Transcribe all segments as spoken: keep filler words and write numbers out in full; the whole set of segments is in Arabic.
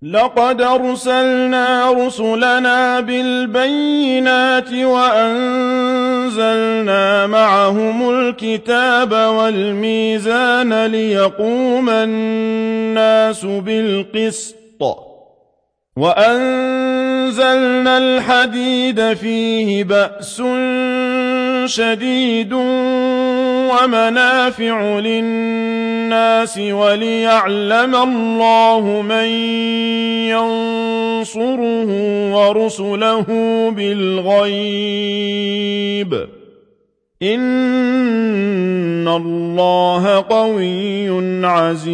لقد أرسلنا رسلنا بالبينات وأنزلنا معهم الكتاب والميزان ليقوم الناس بالقسط وأنزلنا الحديد فيه بأس شديد ومنافع للناس وليعلم الله من ينصره ورسله بالغيب إن الله قوي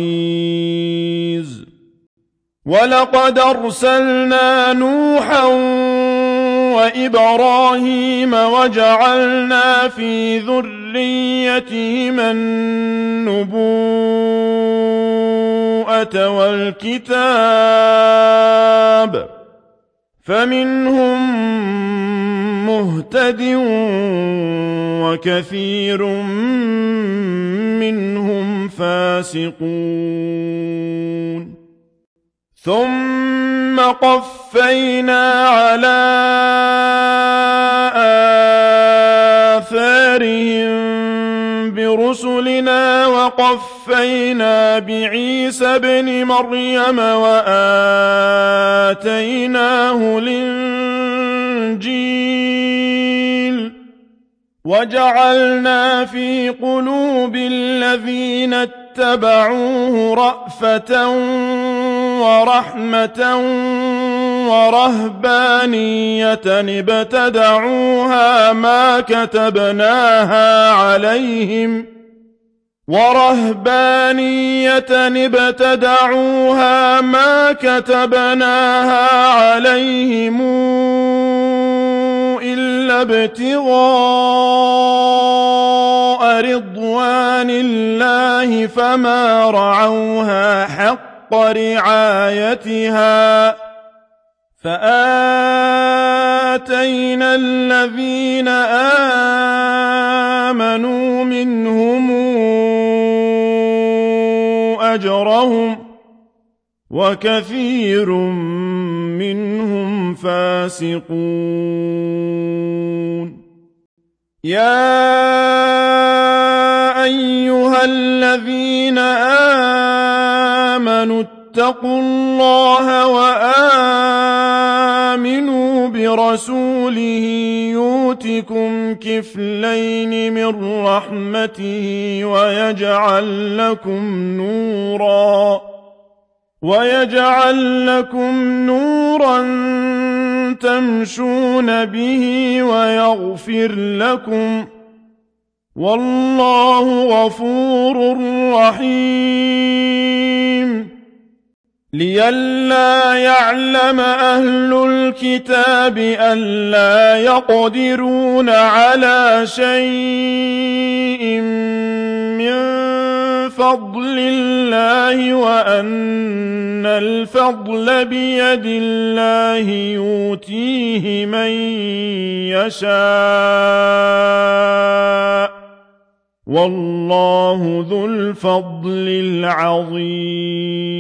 عزيز. ولقد أرسلنا نوحا وإبراهيم وجعلنا في ذريتهما النبوءة والكتاب فمنهم مهتد وكثير منهم فاسقون. ثم قفينا على آثارهم برسلنا وقفينا بعيسى ابن مريم وآتيناه الإنجيل وجعلنا في قلوب الذين اتبعوه رأفة ورحمة ورهبانية ابتدعوها ما كتبناها عليهم ورهبانية ابتدعوها ما كتبناها عليهم إلا ابتغاء رضوان الله فما رعوها حق رعايتها فآتينا الذين آمنوا منهم أجرهم وكثير منهم فاسقون. يا أيها الذين آمنوا اتقوا الله وآمنوا برسوله يؤتكم كفلين من رحمته ويجعل لكم نورا ويجعل لكم نورا تمشون به ويغفر لكم والله غفور رحيم. لئلا يعلم أهل الكتاب ألا يقدرون على شيء من فضل الله وأن الفضل بيد الله يؤتيه من يشاء والله ذو الفضل العظيم.